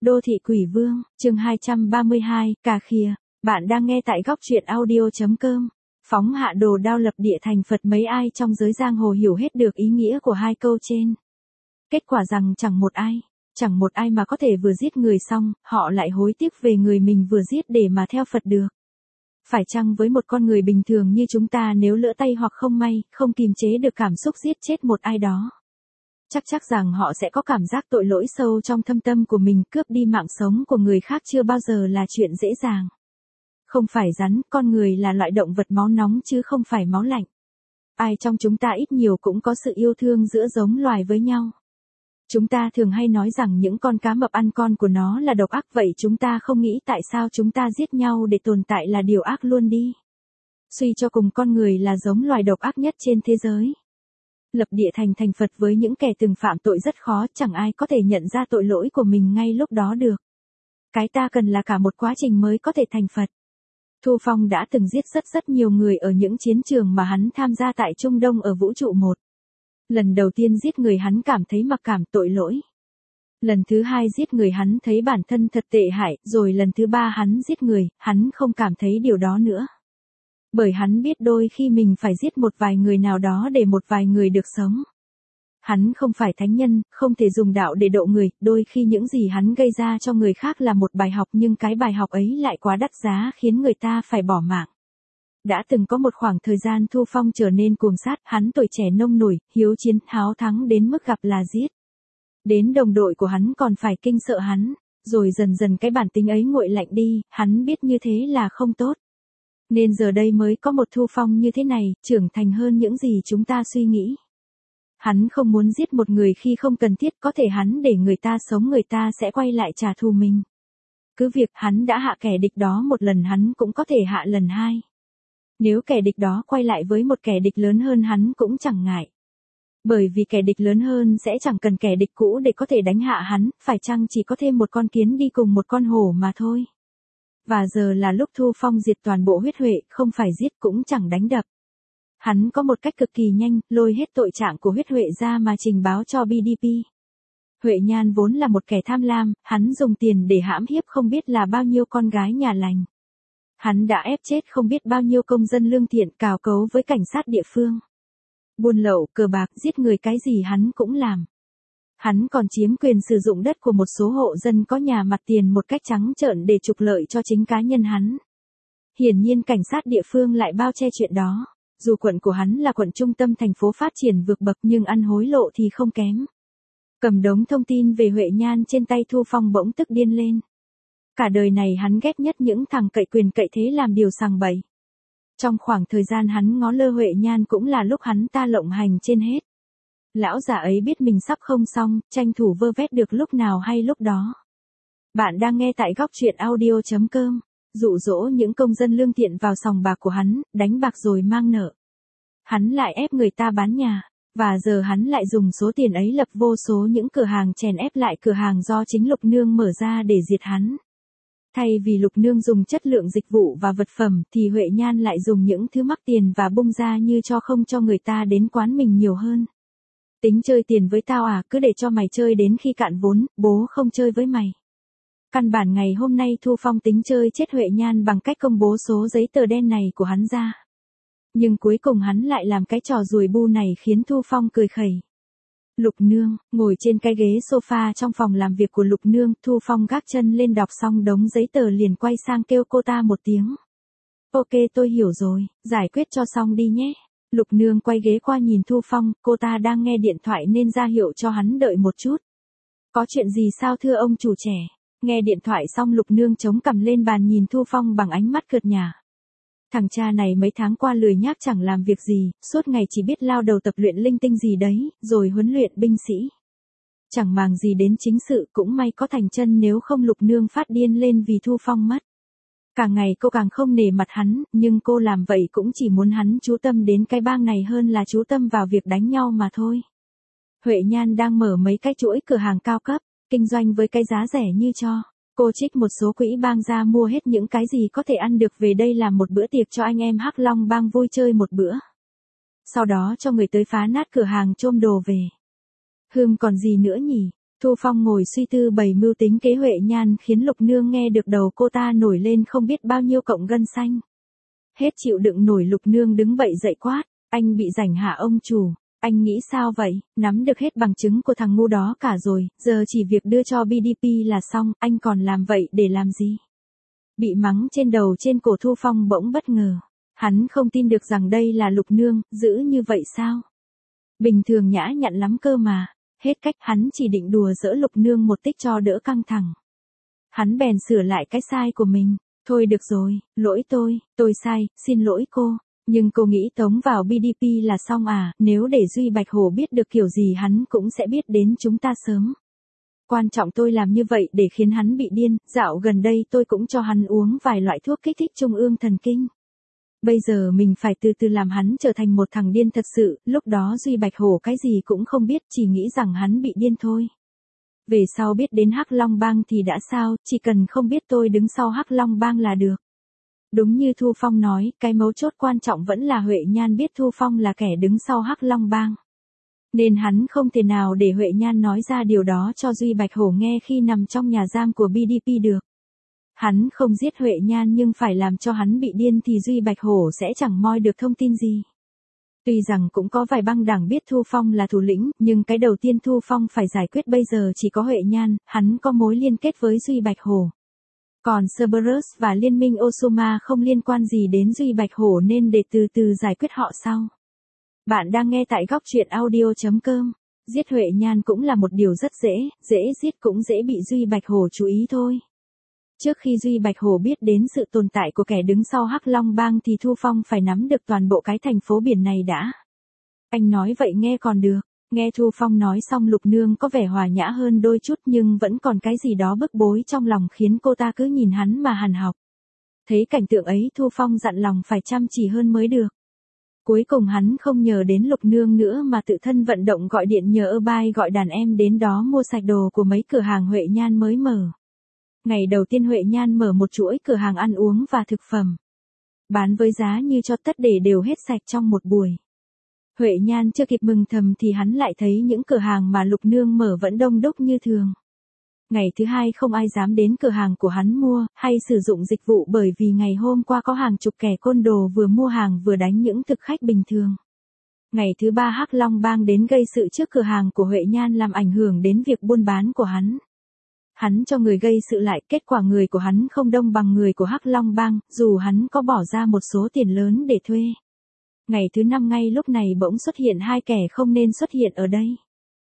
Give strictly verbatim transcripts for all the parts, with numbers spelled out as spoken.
Đô thị quỷ vương, chương hai trăm ba mươi hai, cà khịa. Bạn đang nghe tại góc truyện audio.com. Phóng hạ đồ đao lập địa thành Phật, mấy ai trong giới giang hồ hiểu hết được ý nghĩa của hai câu trên. Kết quả rằng chẳng một ai, chẳng một ai mà có thể vừa giết người xong, họ lại hối tiếc về người mình vừa giết để mà theo Phật được. Phải chăng với một con người bình thường như chúng ta, nếu lỡ tay hoặc không may, không kìm chế được cảm xúc giết chết một ai đó, chắc chắc rằng họ sẽ có cảm giác tội lỗi sâu trong thâm tâm của mình. Cướp đi mạng sống của người khác chưa bao giờ là chuyện dễ dàng. Không phải rắn, con người là loại động vật máu nóng chứ không phải máu lạnh. Ai trong chúng ta ít nhiều cũng có sự yêu thương giữa giống loài với nhau. Chúng ta thường hay nói rằng những con cá mập ăn con của nó là độc ác, vậy chúng ta không nghĩ tại sao chúng ta giết nhau để tồn tại là điều ác luôn đi. Suy cho cùng, con người là giống loài độc ác nhất trên thế giới. Lập địa thành thành Phật với những kẻ từng phạm tội rất khó, chẳng ai có thể nhận ra tội lỗi của mình ngay lúc đó được. Cái ta cần là cả một quá trình mới có thể thành Phật. Thu Phong đã từng giết rất rất nhiều người ở những chiến trường mà hắn tham gia tại Trung Đông ở vũ trụ một. Lần đầu tiên giết người hắn cảm thấy mặc cảm tội lỗi. Lần thứ hai giết người hắn thấy bản thân thật tệ hại, rồi lần thứ ba hắn giết người, hắn không cảm thấy điều đó nữa. Bởi hắn biết đôi khi mình phải giết một vài người nào đó để một vài người được sống. Hắn không phải thánh nhân, không thể dùng đạo để độ người, đôi khi những gì hắn gây ra cho người khác là một bài học, nhưng cái bài học ấy lại quá đắt giá khiến người ta phải bỏ mạng. Đã từng có một khoảng thời gian Thu Phong trở nên cuồng sát, hắn tuổi trẻ nông nổi, hiếu chiến, háo thắng đến mức gặp là giết. Đến đồng đội của hắn còn phải kinh sợ hắn, rồi dần dần cái bản tính ấy nguội lạnh đi, hắn biết như thế là không tốt. Nên giờ đây mới có một Thu Phong như thế này, trưởng thành hơn những gì chúng ta suy nghĩ. Hắn không muốn giết một người khi không cần thiết, có thể hắn để người ta sống, người ta sẽ quay lại trả thù mình. Cứ việc hắn đã hạ kẻ địch đó một lần, hắn cũng có thể hạ lần hai. Nếu kẻ địch đó quay lại với một kẻ địch lớn hơn hắn cũng chẳng ngại. Bởi vì kẻ địch lớn hơn sẽ chẳng cần kẻ địch cũ để có thể đánh hạ hắn, phải chăng chỉ có thêm một con kiến đi cùng một con hổ mà thôi. Và giờ là lúc Thu Phong diệt toàn bộ huyết Huệ, không phải giết cũng chẳng đánh đập. Hắn có một cách cực kỳ nhanh, lôi hết tội trạng của huyết Huệ ra mà trình báo cho bê đê pê. Huệ Nhan vốn là một kẻ tham lam, hắn dùng tiền để hãm hiếp không biết là bao nhiêu con gái nhà lành. Hắn đã ép chết không biết bao nhiêu công dân lương thiện, cào cấu với cảnh sát địa phương. Buôn lậu, cờ bạc, giết người, cái gì hắn cũng làm. Hắn còn chiếm quyền sử dụng đất của một số hộ dân có nhà mặt tiền một cách trắng trợn để trục lợi cho chính cá nhân hắn. Hiển nhiên cảnh sát địa phương lại bao che chuyện đó. Dù quận của hắn là quận trung tâm thành phố phát triển vượt bậc nhưng ăn hối lộ thì không kém. Cầm đống thông tin về Huệ Nhan trên tay, Thu Phong bỗng tức điên lên. Cả đời này hắn ghét nhất những thằng cậy quyền cậy thế làm điều sằng bậy. Trong khoảng thời gian hắn ngó lơ Huệ Nhan cũng là lúc hắn ta lộng hành trên hết. Lão già ấy biết mình sắp không xong, tranh thủ vơ vét được lúc nào hay lúc đó. Bạn đang nghe tại góc truyện audio.com. Dụ dỗ những công dân lương thiện vào sòng bạc của hắn, đánh bạc rồi mang nợ. Hắn lại ép người ta bán nhà, và giờ hắn lại dùng số tiền ấy lập vô số những cửa hàng chèn ép lại cửa hàng do chính Lục Nương mở ra để diệt hắn. Thay vì Lục Nương dùng chất lượng dịch vụ và vật phẩm thì Huệ Nhan lại dùng những thứ mắc tiền và bung ra như cho không cho người ta đến quán mình nhiều hơn. Tính chơi tiền với tao à, cứ để cho mày chơi đến khi cạn vốn, bố không chơi với mày. Căn bản ngày hôm nay Thu Phong tính chơi chết Huệ Nhan bằng cách công bố số giấy tờ đen này của hắn ra. Nhưng cuối cùng hắn lại làm cái trò rùi bu này khiến Thu Phong cười khẩy. Lục Nương, ngồi trên cái ghế sofa trong phòng làm việc của Lục Nương, Thu Phong gác chân lên đọc xong đống giấy tờ liền quay sang kêu cô ta một tiếng. Ok, tôi hiểu rồi, giải quyết cho xong đi nhé. Lục Nương quay ghế qua nhìn Thu Phong, cô ta đang nghe điện thoại nên ra hiệu cho hắn đợi một chút. Có chuyện gì sao thưa ông chủ trẻ? Nghe điện thoại xong Lục Nương chống cằm lên bàn nhìn Thu Phong bằng ánh mắt cợt nhả. Thằng cha này mấy tháng qua lười nhác chẳng làm việc gì, suốt ngày chỉ biết lao đầu tập luyện linh tinh gì đấy, rồi huấn luyện binh sĩ. Chẳng màng gì đến chính sự, cũng may có Thành Chân, nếu không Lục Nương phát điên lên vì Thu Phong mất. Càng ngày cô càng không nể mặt hắn, nhưng cô làm vậy cũng chỉ muốn hắn chú tâm đến cái bang này hơn là chú tâm vào việc đánh nhau mà thôi. Huệ Nhan đang mở mấy cái chuỗi cửa hàng cao cấp, kinh doanh với cái giá rẻ như cho. Cô trích một số quỹ bang ra mua hết những cái gì có thể ăn được về đây làm một bữa tiệc cho anh em Hắc Long bang vui chơi một bữa. Sau đó cho người tới phá nát cửa hàng chôm đồ về. Hừm, còn gì nữa nhỉ? Thu Phong ngồi suy tư bày mưu tính kế Huệ Nhan khiến Lục Nương nghe được đầu cô ta nổi lên không biết bao nhiêu cọng gân xanh. Hết chịu đựng nổi Lục Nương đứng bậy dậy quát, anh bị rảnh hả ông chủ, anh nghĩ sao vậy, nắm được hết bằng chứng của thằng ngu đó cả rồi, giờ chỉ việc đưa cho bê đê pê là xong, anh còn làm vậy để làm gì? Bị mắng trên đầu trên cổ Thu Phong bỗng bất ngờ. Hắn không tin được rằng đây là Lục Nương, dữ như vậy sao? Bình thường nhã nhặn lắm cơ mà. Hết cách hắn chỉ định đùa giỡn Lục Nương một tích cho đỡ căng thẳng. Hắn bèn sửa lại cái sai của mình. Thôi được rồi, lỗi tôi, tôi sai, xin lỗi cô. Nhưng cô nghĩ tống vào bê đê pê là xong à, nếu để Duy Bạch Hổ biết được kiểu gì hắn cũng sẽ biết đến chúng ta sớm. Quan trọng tôi làm như vậy để khiến hắn bị điên, dạo gần đây tôi cũng cho hắn uống vài loại thuốc kích thích trung ương thần kinh. Bây giờ mình phải từ từ làm hắn trở thành một thằng điên thật sự, lúc đó Duy Bạch Hổ cái gì cũng không biết, chỉ nghĩ rằng hắn bị điên thôi. Về sau biết đến Hắc Long Bang thì đã sao, chỉ cần không biết tôi đứng sau Hắc Long Bang là được. Đúng như Thu Phong nói, cái mấu chốt quan trọng vẫn là Huệ Nhan biết Thu Phong là kẻ đứng sau Hắc Long Bang. Nên hắn không thể nào để Huệ Nhan nói ra điều đó cho Duy Bạch Hổ nghe khi nằm trong nhà giam của bê đê pê được. Hắn không giết Huệ Nhan nhưng phải làm cho hắn bị điên thì Duy Bạch Hổ sẽ chẳng moi được thông tin gì. Tuy rằng cũng có vài băng đảng biết Thu Phong là thủ lĩnh, nhưng cái đầu tiên Thu Phong phải giải quyết bây giờ chỉ có Huệ Nhan, hắn có mối liên kết với Duy Bạch Hổ. Còn Cerberus và Liên minh Osoma không liên quan gì đến Duy Bạch Hổ nên để từ từ giải quyết họ sau. Bạn đang nghe tại góc truyện audio chấm com. Giết Huệ Nhan cũng là một điều rất dễ, dễ giết cũng dễ bị Duy Bạch Hổ chú ý thôi. Trước khi Duy Bạch Hổ biết đến sự tồn tại của kẻ đứng sau Hắc Long Bang thì Thu Phong phải nắm được toàn bộ cái thành phố biển này đã. Anh nói vậy nghe còn được, nghe Thu Phong nói xong Lục Nương có vẻ hòa nhã hơn đôi chút nhưng vẫn còn cái gì đó bức bối trong lòng khiến cô ta cứ nhìn hắn mà hằn học. Thấy cảnh tượng ấy Thu Phong dặn lòng phải chăm chỉ hơn mới được. Cuối cùng hắn không nhờ đến Lục Nương nữa mà tự thân vận động gọi điện nhờ ơ bai gọi đàn em đến đó mua sạch đồ của mấy cửa hàng Huệ Nhan mới mở. Ngày đầu tiên Huệ Nhan mở một chuỗi cửa hàng ăn uống và thực phẩm. Bán với giá như cho tất để đều hết sạch trong một buổi. Huệ Nhan chưa kịp mừng thầm thì hắn lại thấy những cửa hàng mà Lục Nương mở vẫn đông đúc như thường. Ngày thứ hai không ai dám đến cửa hàng của hắn mua, hay sử dụng dịch vụ bởi vì ngày hôm qua có hàng chục kẻ côn đồ vừa mua hàng vừa đánh những thực khách bình thường. Ngày thứ ba Hắc Long Bang đến gây sự trước cửa hàng của Huệ Nhan làm ảnh hưởng đến việc buôn bán của hắn. Hắn cho người gây sự lại, kết quả người của hắn không đông bằng người của Hắc Long Bang, dù hắn có bỏ ra một số tiền lớn để thuê. Ngày thứ năm ngay lúc này bỗng xuất hiện hai kẻ không nên xuất hiện ở đây.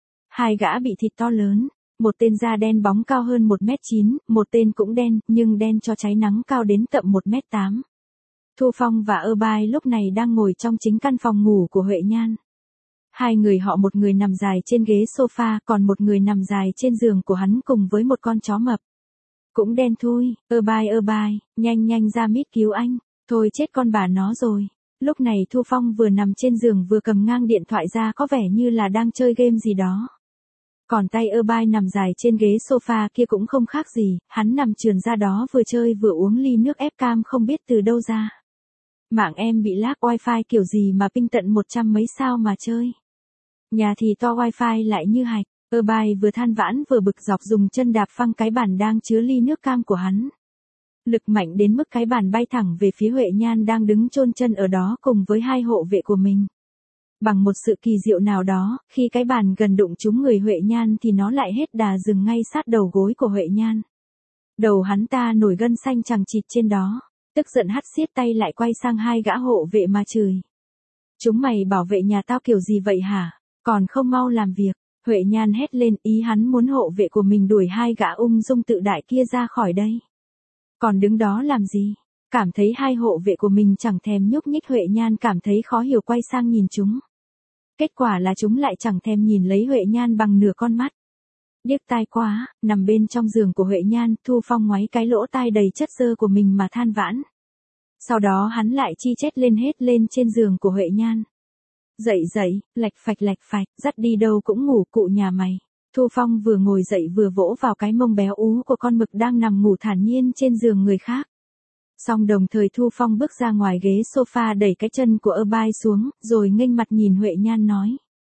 Hai gã bị thịt to lớn, một tên da đen bóng cao hơn một mét chín, một tên cũng đen, nhưng đen cho cháy nắng cao đến tận một mét tám. Thu Phong và ơ bai lúc này đang ngồi trong chính căn phòng ngủ của Huệ Nhan. Hai người họ một người nằm dài trên ghế sofa, còn một người nằm dài trên giường của hắn cùng với một con chó mập. Cũng đen thui, ơ bai ơ bai, nhanh nhanh ra mít cứu anh, thôi chết con bà nó rồi. Lúc này Thu Phong vừa nằm trên giường vừa cầm ngang điện thoại ra có vẻ như là đang chơi game gì đó. Còn tay ơ bai nằm dài trên ghế sofa kia cũng không khác gì, hắn nằm trườn ra đó vừa chơi vừa uống ly nước ép cam không biết từ đâu ra. Mạng em bị lag wifi kiểu gì mà ping tận một trăm mấy sao mà chơi. Nhà thì to wifi lại như hạch, ơ bai vừa than vãn vừa bực dọc dùng chân đạp phăng cái bàn đang chứa ly nước cam của hắn. Lực mạnh đến mức cái bàn bay thẳng về phía Huệ Nhan đang đứng chôn chân ở đó cùng với hai hộ vệ của mình. Bằng một sự kỳ diệu nào đó, khi cái bàn gần đụng trúng người Huệ Nhan thì nó lại hết đà dừng ngay sát đầu gối của Huệ Nhan. Đầu hắn ta nổi gân xanh chằng chịt trên đó, tức giận hắt xiết tay lại quay sang hai gã hộ vệ mà chửi. Chúng mày bảo vệ nhà tao kiểu gì vậy hả, còn không mau làm việc. Huệ Nhan hét lên, ý hắn muốn hộ vệ của mình đuổi hai gã ung dung tự đại kia ra khỏi đây. Còn đứng đó làm gì? Cảm thấy hai hộ vệ của mình chẳng thèm nhúc nhích Huệ Nhan cảm thấy khó hiểu quay sang nhìn chúng. Kết quả là chúng lại chẳng thèm nhìn lấy Huệ Nhan bằng nửa con mắt. Điếc tai quá, nằm bên trong giường của Huệ Nhan, Thu Phong ngoáy cái lỗ tai đầy chất xơ của mình mà than vãn. Sau đó hắn lại chi chét lên hết lên trên giường của Huệ Nhan. Dậy dậy, lạch phạch lạch phạch, dắt đi đâu cũng ngủ cụ nhà mày. Thu Phong vừa ngồi dậy vừa vỗ vào cái mông béo ú của con mực đang nằm ngủ thản nhiên trên giường người khác. Xong đồng thời Thu Phong bước ra ngoài ghế sofa đẩy cái chân của ơ bai xuống, rồi nghênh mặt nhìn Huệ Nhan nói.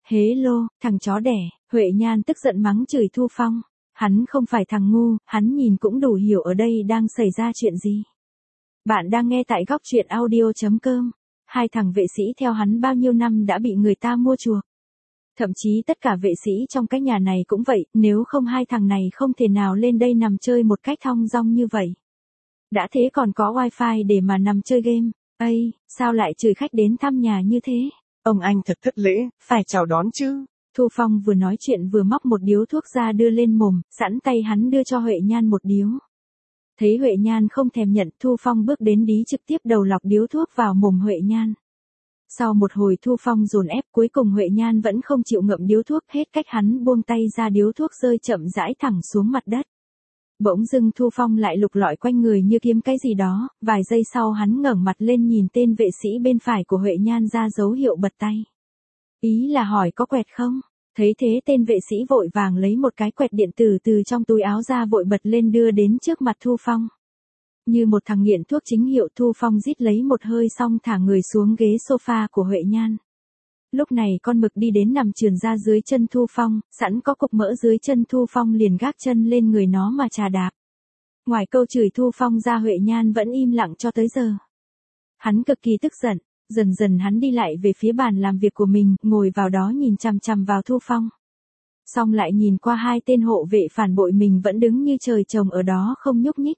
Hế lô, thằng chó đẻ, Huệ Nhan tức giận mắng chửi Thu Phong. Hắn không phải thằng ngu, hắn nhìn cũng đủ hiểu ở đây đang xảy ra chuyện gì. Bạn đang nghe tại góc truyện audio.com. Hai thằng vệ sĩ theo hắn bao nhiêu năm đã bị người ta mua chuộc. Thậm chí tất cả vệ sĩ trong cái nhà này cũng vậy, nếu không hai thằng này không thể nào lên đây nằm chơi một cách thong dong như vậy. Đã thế còn có wifi để mà nằm chơi game. Ây, sao lại chửi khách đến thăm nhà như thế? Ông anh thật thất lễ, phải chào đón chứ. Thu Phong vừa nói chuyện vừa móc một điếu thuốc ra đưa lên mồm, sẵn tay hắn đưa cho Huệ Nhan một điếu. Thấy Huệ Nhan không thèm nhận, Thu Phong bước đến đí trực tiếp đầu lọc điếu thuốc vào mồm Huệ Nhan. Sau một hồi Thu Phong dồn ép, cuối cùng Huệ Nhan vẫn không chịu ngậm điếu thuốc, hết cách hắn buông tay ra, điếu thuốc rơi chậm rãi thẳng xuống mặt đất. Bỗng dưng Thu Phong lại lục lọi quanh người như kiếm cái gì đó, vài giây sau hắn ngẩng mặt lên nhìn tên vệ sĩ bên phải của Huệ Nhan ra dấu hiệu bật tay. Ý là hỏi có quẹt không? Thấy thế tên vệ sĩ vội vàng lấy một cái quẹt điện tử từ trong túi áo ra vội bật lên đưa đến trước mặt Thu Phong. Như một thằng nghiện thuốc chính hiệu, Thu Phong rít lấy một hơi xong thả người xuống ghế sofa của Huệ Nhan. Lúc này con mực đi đến nằm trườn ra dưới chân Thu Phong, sẵn có cục mỡ dưới chân Thu Phong liền gác chân lên người nó mà chà đạp. Ngoài câu chửi Thu Phong ra, Huệ Nhan vẫn im lặng cho tới giờ. Hắn cực kỳ tức giận, dần dần hắn đi lại về phía bàn làm việc của mình, ngồi vào đó nhìn chằm chằm vào Thu Phong. Xong lại nhìn qua hai tên hộ vệ phản bội mình vẫn đứng như trời trồng ở đó không nhúc nhích.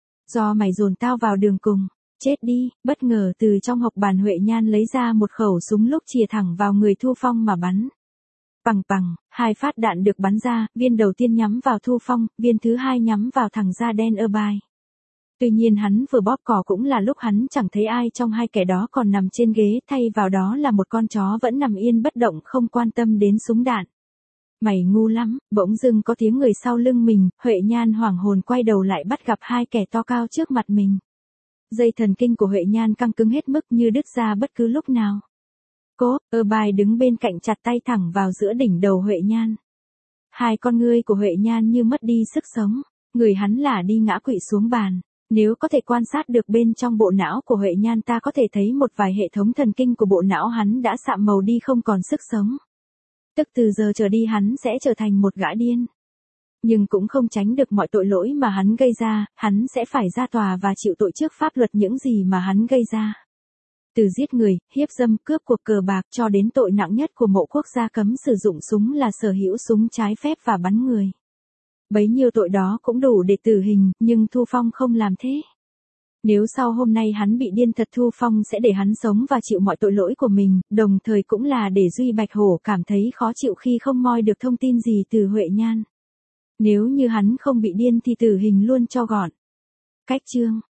Do mày dồn tao vào đường cùng. Chết đi, bất ngờ từ trong hộc bàn Huệ Nhan lấy ra một khẩu súng lúc chìa thẳng vào người Thu Phong mà bắn. Pằng pằng, hai phát đạn được bắn ra, viên đầu tiên nhắm vào Thu Phong, viên thứ hai nhắm vào thằng da đen ơ bai. Tuy nhiên hắn vừa bóp cò cũng là lúc hắn chẳng thấy ai trong hai kẻ đó còn nằm trên ghế, thay vào đó là một con chó vẫn nằm yên bất động không quan tâm đến súng đạn. Mày ngu lắm, bỗng dưng có tiếng người sau lưng mình, Huệ Nhan hoảng hồn quay đầu lại bắt gặp hai kẻ to cao trước mặt mình. Dây thần kinh của Huệ Nhan căng cứng hết mức như đứt ra bất cứ lúc nào. Cố, ơ bai đứng bên cạnh chặt tay thẳng vào giữa đỉnh đầu Huệ Nhan. Hai con ngươi của Huệ Nhan như mất đi sức sống, người hắn là đi ngã quỵ xuống bàn. Nếu có thể quan sát được bên trong bộ não của Huệ Nhan, ta có thể thấy một vài hệ thống thần kinh của bộ não hắn đã sạm màu đi không còn sức sống. Tức từ giờ trở đi hắn sẽ trở thành một gã điên. Nhưng cũng không tránh được mọi tội lỗi mà hắn gây ra, hắn sẽ phải ra tòa và chịu tội trước pháp luật những gì mà hắn gây ra. Từ giết người, hiếp dâm, cướp cuộc, cờ bạc cho đến tội nặng nhất của mộ quốc gia cấm sử dụng súng là sở hữu súng trái phép và bắn người. Bấy nhiêu tội đó cũng đủ để tử hình, nhưng Thu Phong không làm thế. Nếu sau hôm nay hắn bị điên thật, Thu Phong sẽ để hắn sống và chịu mọi tội lỗi của mình, đồng thời cũng là để Duy Bạch Hổ cảm thấy khó chịu khi không moi được thông tin gì từ Huệ Nhan. Nếu như hắn không bị điên thì tử hình luôn cho gọn. Cách chương